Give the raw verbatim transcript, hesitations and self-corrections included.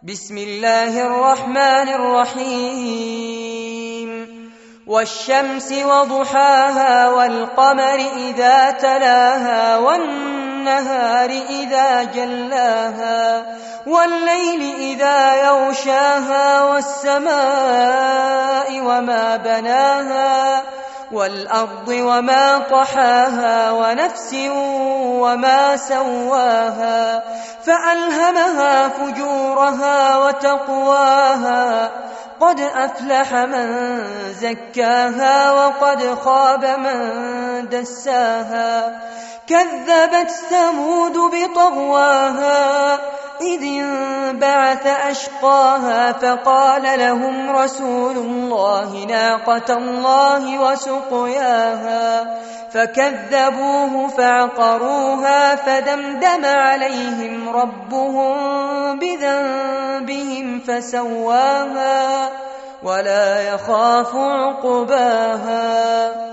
بسم الله الرحمن الرحيم والشمس وضحاها والقمر إذا تلاها والنهار إذا جلاها والليل إذا يغشاها والسماء وما بناها والأرض وما طحاها ونفس وما سواها فألهمها فجورها وتقواها قد أفلح من زكاها وقد خاب من دساها كذبت ثمود بطغواها إذ انبعث أشقاها فقال لهم رسول الله ناقة الله وسقياها فكذبوه فعقروها فدمدم عليهم ربهم بذنبهم فسواها ولا يخاف عقباها